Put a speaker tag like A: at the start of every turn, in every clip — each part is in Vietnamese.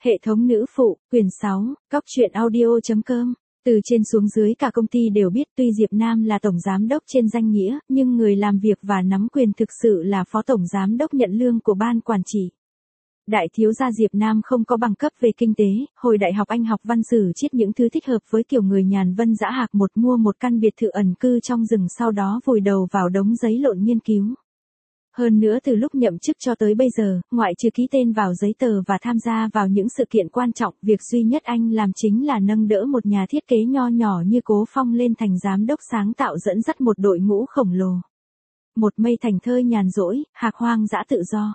A: Hệ thống nữ phụ, quyển 6, Cóc truyện audio.com. Từ trên xuống dưới cả công ty đều biết tuy Diệp Nam là tổng giám đốc trên danh nghĩa, nhưng người làm việc và nắm quyền thực sự là phó tổng giám đốc nhận lương của ban quản trị. Đại thiếu gia Diệp Nam không có bằng cấp về kinh tế, hồi đại học anh học văn sử triết những thứ thích hợp với kiểu người nhàn vân dã hạc một mua một căn biệt thự ẩn cư trong rừng sau đó vùi đầu vào đống giấy lộn nghiên cứu. Hơn nữa từ lúc nhậm chức cho tới bây giờ, ngoại trừ ký tên vào giấy tờ và tham gia vào những sự kiện quan trọng, việc duy nhất anh làm chính là nâng đỡ một nhà thiết kế nho nhỏ như Cố Phong lên thành giám đốc sáng tạo dẫn dắt một đội ngũ khổng lồ. Một mây thành thơi nhàn rỗi, hạc hoang dã tự do.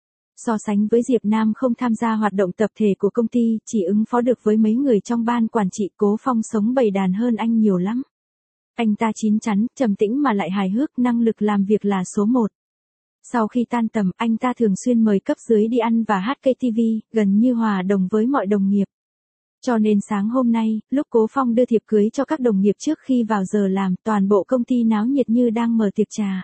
A: So sánh với Diệp Nam không tham gia hoạt động tập thể của công ty, chỉ ứng phó được với mấy người trong ban quản trị, Cố Phong sống bầy đàn hơn anh nhiều lắm. Anh ta chín chắn, trầm tĩnh mà lại hài hước, năng lực làm việc là số 1. Sau khi tan tầm, anh ta thường xuyên mời cấp dưới đi ăn và hát KTV, gần như hòa đồng với mọi đồng nghiệp. Cho nên sáng hôm nay, lúc Cố Phong đưa thiệp cưới cho các đồng nghiệp trước khi vào giờ làm, toàn bộ công ty náo nhiệt như đang mở tiệc trà.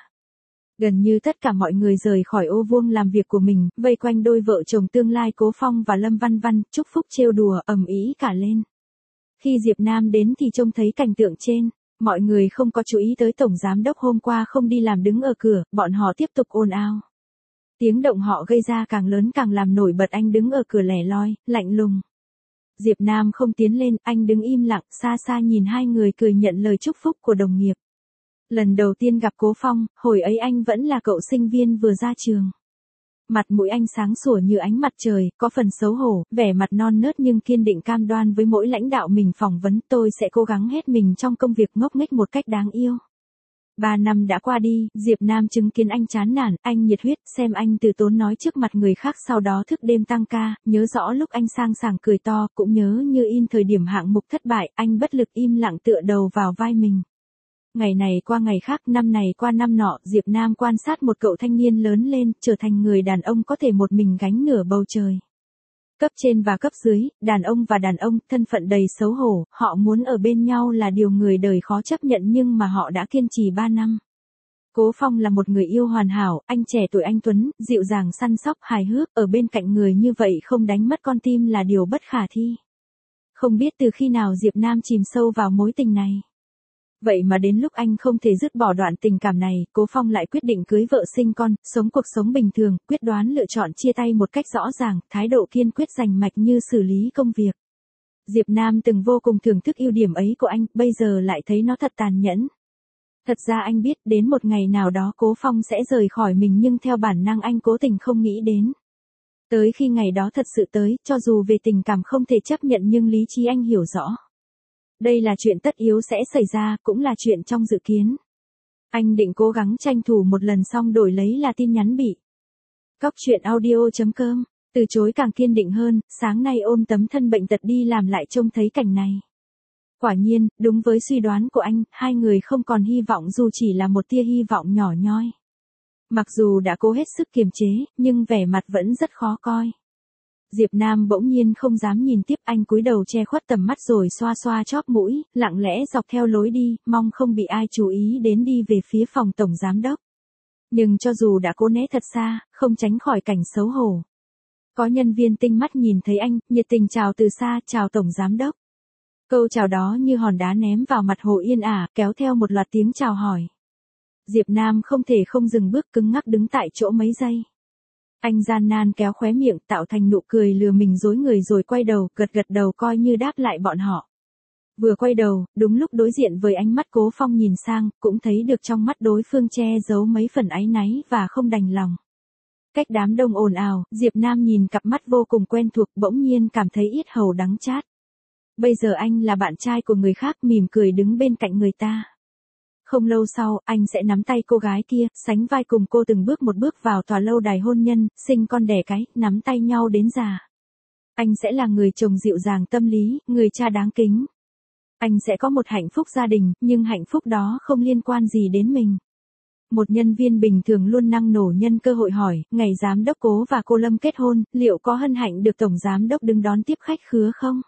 A: Gần như tất cả mọi người rời khỏi ô vuông làm việc của mình, vây quanh đôi vợ chồng tương lai Cố Phong và Lâm Văn Văn, chúc phúc trêu đùa, ầm ĩ cả lên. Khi Diệp Nam đến thì trông thấy cảnh tượng trên. Mọi người không có chú ý tới tổng giám đốc hôm qua không đi làm đứng ở cửa, bọn họ tiếp tục ồn ào. Tiếng động họ gây ra càng lớn càng làm nổi bật anh đứng ở cửa lẻ loi, lạnh lùng. Diệp Nam không tiến lên, anh đứng im lặng, xa xa nhìn hai người cười nhận lời chúc phúc của đồng nghiệp. Lần đầu tiên gặp Cố Phong, hồi ấy anh vẫn là cậu sinh viên vừa ra trường. Mặt mũi anh sáng sủa như ánh mặt trời, có phần xấu hổ, vẻ mặt non nớt nhưng kiên định cam đoan với mỗi lãnh đạo mình phỏng vấn, tôi sẽ cố gắng hết mình trong công việc, ngốc nghếch một cách đáng yêu. 3 năm đã qua đi, Diệp Nam chứng kiến anh chán nản, anh nhiệt huyết, xem anh từ tốn nói trước mặt người khác sau đó thức đêm tăng ca, nhớ rõ lúc anh sang sảng cười to, cũng nhớ như in thời điểm hạng mục thất bại, anh bất lực im lặng tựa đầu vào vai mình. Ngày này qua ngày khác, năm này qua năm nọ, Diệp Nam quan sát một cậu thanh niên lớn lên, trở thành người đàn ông có thể một mình gánh nửa bầu trời. Cấp trên và cấp dưới, đàn ông, thân phận đầy xấu hổ, họ muốn ở bên nhau là điều người đời khó chấp nhận nhưng mà họ đã kiên trì 3 năm. Cố Phong là một người yêu hoàn hảo, anh trẻ tuổi anh tuấn, dịu dàng săn sóc, hài hước, ở bên cạnh người như vậy không đánh mất con tim là điều bất khả thi. Không biết từ khi nào Diệp Nam chìm sâu vào mối tình này. Vậy mà đến lúc anh không thể dứt bỏ đoạn tình cảm này, Cố Phong lại quyết định cưới vợ sinh con, sống cuộc sống bình thường, quyết đoán lựa chọn chia tay một cách rõ ràng, thái độ kiên quyết rành mạch như xử lý công việc. Diệp Nam từng vô cùng thưởng thức ưu điểm ấy của anh, bây giờ lại thấy nó thật tàn nhẫn. Thật ra anh biết đến một ngày nào đó Cố Phong sẽ rời khỏi mình nhưng theo bản năng anh cố tình không nghĩ đến. Tới khi ngày đó thật sự tới, cho dù về tình cảm không thể chấp nhận nhưng lý trí anh hiểu rõ. Đây là chuyện tất yếu sẽ xảy ra, cũng là chuyện trong dự kiến. Anh định cố gắng tranh thủ một lần xong đổi lấy là tin nhắn bị. Cóc truyện audio.com, từ chối càng kiên định hơn, sáng nay ôm tấm thân bệnh tật đi làm lại trông thấy cảnh này. Quả nhiên, đúng với suy đoán của anh, hai người không còn hy vọng dù chỉ là một tia hy vọng nhỏ nhoi. Mặc dù đã cố hết sức kiềm chế, nhưng vẻ mặt vẫn rất khó coi. Diệp Nam bỗng nhiên không dám nhìn tiếp, anh cúi đầu che khuất tầm mắt rồi xoa xoa chóp mũi, lặng lẽ dọc theo lối đi, mong không bị ai chú ý đến đi về phía phòng tổng giám đốc. Nhưng cho dù đã cố né thật xa, không tránh khỏi cảnh xấu hổ. Có nhân viên tinh mắt nhìn thấy anh, nhiệt tình chào từ xa, chào tổng giám đốc. Câu chào đó như hòn đá ném vào mặt Hồ Yên Ả, kéo theo một loạt tiếng chào hỏi. Diệp Nam không thể không dừng bước, cứng ngắc đứng tại chỗ mấy giây. Anh gian nan kéo khóe miệng tạo thành nụ cười lừa mình dối người rồi quay đầu, gật đầu coi như đáp lại bọn họ. Vừa quay đầu, đúng lúc đối diện với ánh mắt Cố Phong nhìn sang, cũng thấy được trong mắt đối phương che giấu mấy phần áy náy và không đành lòng. Cách đám đông ồn ào, Diệp Nam nhìn cặp mắt vô cùng quen thuộc bỗng nhiên cảm thấy yết hầu đắng chát. Bây giờ anh là bạn trai của người khác mỉm cười đứng bên cạnh người ta. Không lâu sau, anh sẽ nắm tay cô gái kia, sánh vai cùng cô từng bước một bước vào tòa lâu đài hôn nhân, sinh con đẻ cái, nắm tay nhau đến già. Anh sẽ là người chồng dịu dàng tâm lý, người cha đáng kính. Anh sẽ có một hạnh phúc gia đình, nhưng hạnh phúc đó không liên quan gì đến mình. Một nhân viên bình thường luôn năng nổ nhân cơ hội hỏi, ngày giám đốc Cố và cô Lâm kết hôn, liệu có hân hạnh được tổng giám đốc đứng đón tiếp khách khứa không?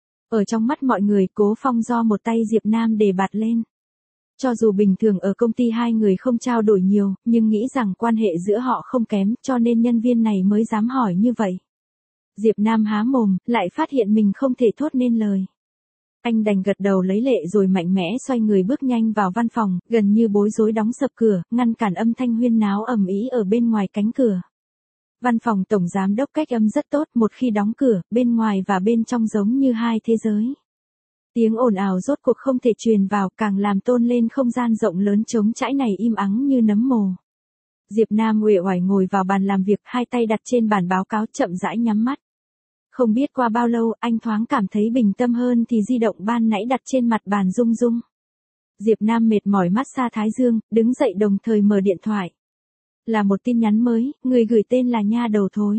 A: Ở trong mắt mọi người, Cố Phong do một tay Diệp Nam đề bạt lên. Cho dù bình thường ở công ty hai người không trao đổi nhiều, nhưng nghĩ rằng quan hệ giữa họ không kém, cho nên nhân viên này mới dám hỏi như vậy. Diệp Nam há mồm, lại phát hiện mình không thể thốt nên lời. Anh đành gật đầu lấy lệ rồi mạnh mẽ xoay người bước nhanh vào văn phòng, gần như bối rối đóng sập cửa, ngăn cản âm thanh huyên náo ầm ĩ ở bên ngoài cánh cửa. Văn phòng tổng giám đốc cách âm rất tốt, một khi đóng cửa, bên ngoài và bên trong giống như hai thế giới. Tiếng ồn ào rốt cuộc không thể truyền vào, càng làm tôn lên không gian rộng lớn trống trải này im ắng như nấm mồ. Diệp Nam uể oải ngồi vào bàn làm việc, hai tay đặt trên bàn báo cáo, chậm rãi nhắm mắt. Không biết qua bao lâu, anh thoáng cảm thấy bình tâm hơn thì di động ban nãy đặt trên mặt bàn rung rung. Diệp Nam mệt mỏi massage thái dương, đứng dậy đồng thời mở điện thoại. Là một tin nhắn mới, người gửi tên là Nha Đầu Thối.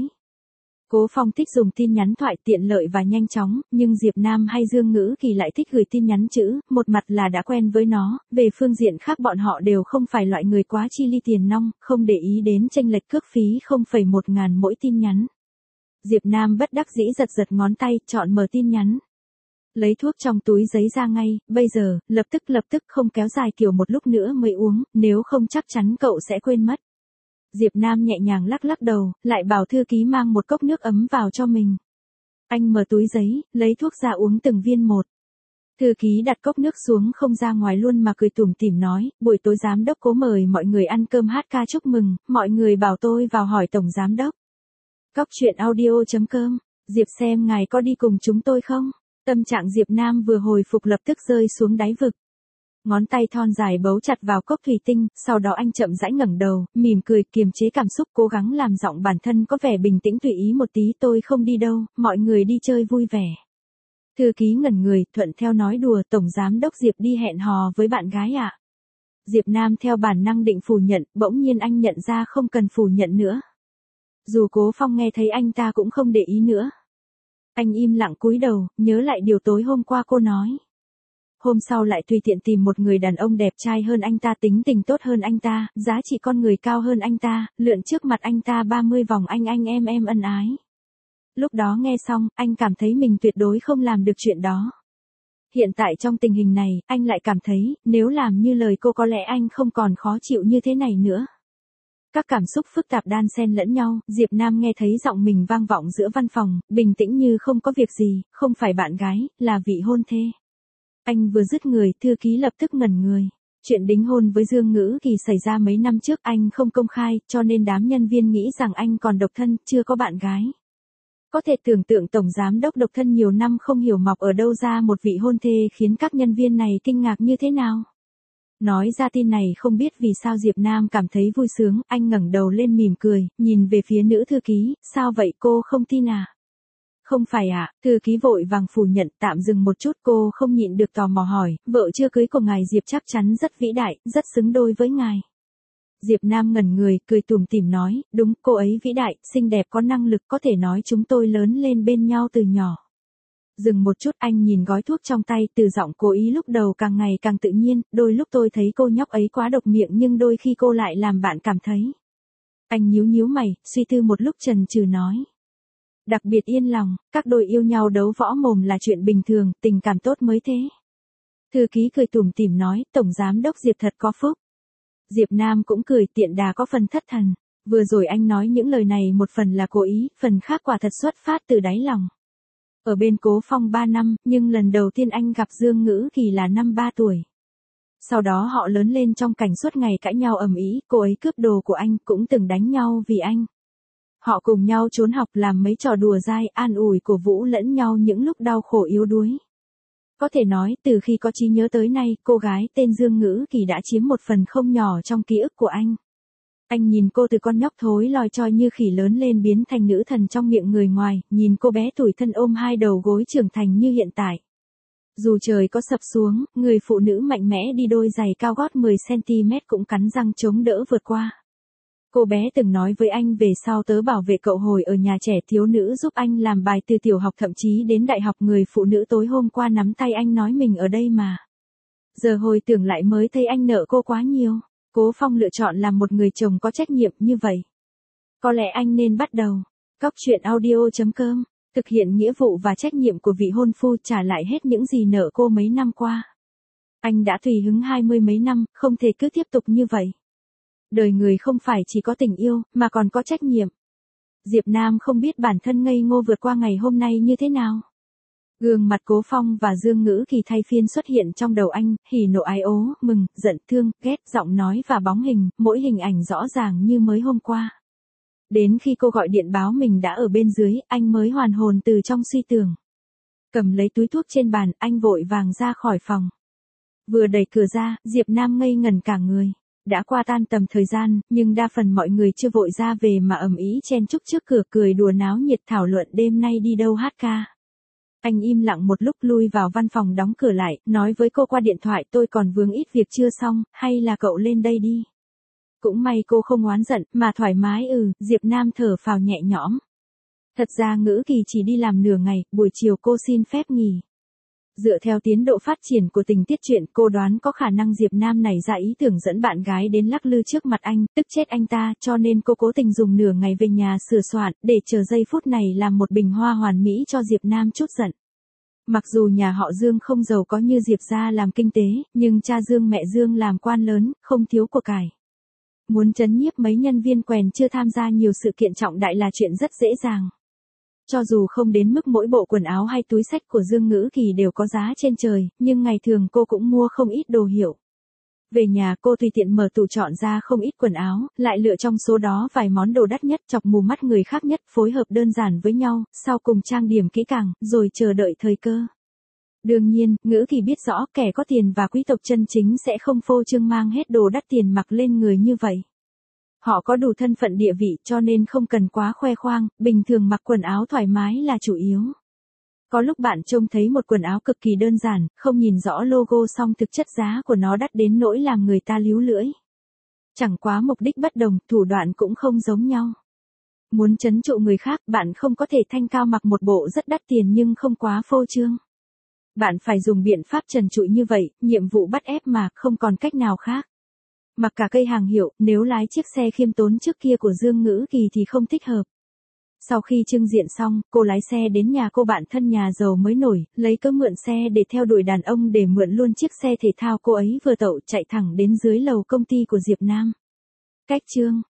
A: Cố Phong thích dùng tin nhắn thoại tiện lợi và nhanh chóng, nhưng Diệp Nam hay Dương Ngữ Kỳ lại thích gửi tin nhắn chữ, một mặt là đã quen với nó, về phương diện khác bọn họ đều không phải loại người quá chi ly tiền nong, không để ý đến chênh lệch cước phí 0,1 ngàn mỗi tin nhắn. Diệp Nam bất đắc dĩ giật giật ngón tay, chọn mở tin nhắn. Lấy thuốc trong túi giấy ra ngay, bây giờ, lập tức không kéo dài kiểu một lúc nữa mới uống, nếu không chắc chắn cậu sẽ quên mất. Diệp Nam nhẹ nhàng lắc lắc đầu, lại bảo thư ký mang một cốc nước ấm vào cho mình. Anh mở túi giấy, lấy thuốc ra uống từng viên một. Thư ký đặt cốc nước xuống không ra ngoài luôn mà cười tủm tỉm nói, buổi tối giám đốc Cố mời mọi người ăn cơm hát ca chúc mừng, mọi người bảo tôi vào hỏi tổng giám đốc. Cóc truyện audio.com, Diệp xem ngài có đi cùng chúng tôi không? Tâm trạng Diệp Nam vừa hồi phục lập tức rơi xuống đáy vực. Ngón tay thon dài bấu chặt vào cốc thủy tinh, sau đó anh chậm rãi ngẩng đầu, mỉm cười kiềm chế cảm xúc, cố gắng làm giọng bản thân có vẻ bình tĩnh tùy ý một tí, tôi không đi đâu, mọi người đi chơi vui vẻ. Thư ký ngẩn người, thuận theo nói đùa, tổng giám đốc Diệp đi hẹn hò với bạn gái ạ. Diệp Nam theo bản năng định phủ nhận, bỗng nhiên anh nhận ra không cần phủ nhận nữa. Dù Cố Phong nghe thấy anh ta cũng không để ý nữa. Anh im lặng cúi đầu, nhớ lại điều tối hôm qua cô nói. Hôm sau lại tùy tiện tìm một người đàn ông đẹp trai hơn anh ta, tính tình tốt hơn anh ta, giá trị con người cao hơn anh ta, lượn trước mặt anh ta 30 vòng anh em ân ái. Lúc đó nghe xong, anh cảm thấy mình tuyệt đối không làm được chuyện đó. Hiện tại trong tình hình này, anh lại cảm thấy, nếu làm như lời cô có lẽ anh không còn khó chịu như thế này nữa. Các cảm xúc phức tạp đan xen lẫn nhau, Diệp Nam nghe thấy giọng mình vang vọng giữa văn phòng, bình tĩnh như không có việc gì, không phải bạn gái, là vị hôn thê. Anh vừa dứt người, thư ký lập tức ngẩn người. Chuyện đính hôn với Dương Ngữ Kỳ xảy ra mấy năm trước, anh không công khai, cho nên đám nhân viên nghĩ rằng anh còn độc thân, chưa có bạn gái. Có thể tưởng tượng tổng giám đốc độc thân nhiều năm không hiểu mọc ở đâu ra một vị hôn thê khiến các nhân viên này kinh ngạc như thế nào. Nói ra tin này không biết vì sao Diệp Nam cảm thấy vui sướng, anh ngẩng đầu lên mỉm cười, nhìn về phía nữ thư ký, sao vậy cô không tin à? Không phải ạ, thư ký vội vàng phủ nhận, tạm dừng một chút, cô không nhịn được tò mò hỏi, vợ chưa cưới của ngài Diệp chắc chắn rất vĩ đại, rất xứng đôi với ngài. Diệp Nam ngẩn người, cười tủm tỉm nói, đúng, cô ấy vĩ đại, xinh đẹp có năng lực, có thể nói chúng tôi lớn lên bên nhau từ nhỏ. Dừng một chút, anh nhìn gói thuốc trong tay, từ giọng cố ý lúc đầu càng ngày càng tự nhiên, đôi lúc tôi thấy cô nhóc ấy quá độc miệng nhưng đôi khi cô lại làm bạn cảm thấy. Anh nhíu mày, suy tư một lúc chần chừ nói. Đặc biệt yên lòng, các đôi yêu nhau đấu võ mồm là chuyện bình thường, tình cảm tốt mới thế. Thư ký cười tủm tỉm nói, tổng giám đốc Diệp thật có phúc. Diệp Nam cũng cười, tiện đà có phần thất thần. Vừa rồi anh nói những lời này một phần là cố ý, phần khác quả thật xuất phát từ đáy lòng. Ở bên Cố Phong 3 năm, nhưng lần đầu tiên anh gặp Dương Ngữ Kỳ là năm 3 tuổi. Sau đó họ lớn lên trong cảnh suốt ngày cãi nhau ầm ĩ, cô ấy cướp đồ của anh, cũng từng đánh nhau vì anh. Họ cùng nhau trốn học, làm mấy trò đùa dai, an ủi cổ vũ lẫn nhau những lúc đau khổ yếu đuối. Có thể nói, từ khi có trí nhớ tới nay, cô gái tên Dương Ngữ Kỳ đã chiếm một phần không nhỏ trong ký ức của anh. Anh nhìn cô từ con nhóc thối lòi choi như khỉ lớn lên biến thành nữ thần trong miệng người ngoài, nhìn cô bé tủi thân ôm hai đầu gối trưởng thành như hiện tại. Dù trời có sập xuống, người phụ nữ mạnh mẽ đi đôi giày cao gót 10cm cũng cắn răng chống đỡ vượt qua. Cô bé từng nói với anh về sau tớ bảo vệ cậu hồi ở nhà trẻ thiếu nữ giúp anh làm bài từ tiểu học thậm chí đến đại học, người phụ nữ tối hôm qua nắm tay anh nói mình ở đây mà. Giờ hồi tưởng lại mới thấy anh nợ cô quá nhiều. Cố Phong lựa chọn làm một người chồng có trách nhiệm như vậy. Có lẽ anh nên bắt đầu. Cóc truyện audio.com, thực hiện nghĩa vụ và trách nhiệm của vị hôn phu, trả lại hết những gì nợ cô mấy năm qua. Anh đã tùy hứng 20 mấy năm, không thể cứ tiếp tục như vậy. Đời người không phải chỉ có tình yêu, mà còn có trách nhiệm. Diệp Nam không biết bản thân ngây ngô vượt qua ngày hôm nay như thế nào. Gương mặt Cố Phong và Dương Ngữ Kỳ thay phiên xuất hiện trong đầu anh, hỉ nộ ái ố, mừng, giận, thương, ghét, giọng nói và bóng hình, mỗi hình ảnh rõ ràng như mới hôm qua. Đến khi cô gọi điện báo mình đã ở bên dưới, anh mới hoàn hồn từ trong suy tưởng. Cầm lấy túi thuốc trên bàn, anh vội vàng ra khỏi phòng. Vừa đẩy cửa ra, Diệp Nam ngây ngẩn cả người. Đã qua tan tầm thời gian, nhưng đa phần mọi người chưa vội ra về mà ầm ĩ chen chúc trước cửa cười đùa náo nhiệt thảo luận đêm nay đi đâu hát ca. Anh im lặng một lúc lui vào văn phòng đóng cửa lại, nói với cô qua điện thoại tôi còn vướng ít việc chưa xong, hay là cậu lên đây đi. Cũng may cô không oán giận, mà thoải mái Diệp Nam thở phào nhẹ nhõm. Thật ra Ngữ Kỳ chỉ đi làm nửa ngày, buổi chiều cô xin phép nghỉ. Dựa theo tiến độ phát triển của tình tiết truyện, cô đoán có khả năng Diệp Nam nảy ra ý tưởng dẫn bạn gái đến lắc lư trước mặt anh, tức chết anh ta, cho nên cô cố tình dùng nửa ngày về nhà sửa soạn, để chờ giây phút này làm một bình hoa hoàn mỹ cho Diệp Nam chút giận. Mặc dù nhà họ Dương không giàu có như Diệp gia làm kinh tế, nhưng cha Dương mẹ Dương làm quan lớn, không thiếu của cải. Muốn trấn nhiếp mấy nhân viên quèn chưa tham gia nhiều sự kiện trọng đại là chuyện rất dễ dàng. Cho dù không đến mức mỗi bộ quần áo hay túi xách của Dương Ngữ Kỳ đều có giá trên trời, nhưng ngày thường cô cũng mua không ít đồ hiệu. Về nhà cô tùy tiện mở tủ chọn ra không ít quần áo, lại lựa trong số đó vài món đồ đắt nhất chọc mù mắt người khác nhất, phối hợp đơn giản với nhau, sau cùng trang điểm kỹ càng, rồi chờ đợi thời cơ. Đương nhiên, Ngữ Kỳ biết rõ kẻ có tiền và quý tộc chân chính sẽ không phô trương mang hết đồ đắt tiền mặc lên người như vậy. Họ có đủ thân phận địa vị cho nên không cần quá khoe khoang, bình thường mặc quần áo thoải mái là chủ yếu. Có lúc bạn trông thấy một quần áo cực kỳ đơn giản, không nhìn rõ logo song thực chất giá của nó đắt đến nỗi làm người ta líu lưỡi. Chẳng quá mục đích bất đồng, thủ đoạn cũng không giống nhau. Muốn trấn trụ người khác, bạn không có thể thanh cao mặc một bộ rất đắt tiền nhưng không quá phô trương. Bạn phải dùng biện pháp trần trụi như vậy, nhiệm vụ bắt ép mà, không còn cách nào khác. Mặc cả cây hàng hiệu, nếu lái chiếc xe khiêm tốn trước kia của Dương Ngữ Kỳ thì không thích hợp. Sau khi trưng diện xong, cô lái xe đến nhà cô bạn thân nhà giàu mới nổi, lấy cớ mượn xe để theo đuổi đàn ông để mượn luôn chiếc xe thể thao cô ấy vừa tậu chạy thẳng đến dưới lầu công ty của Diệp Nam. Cách chương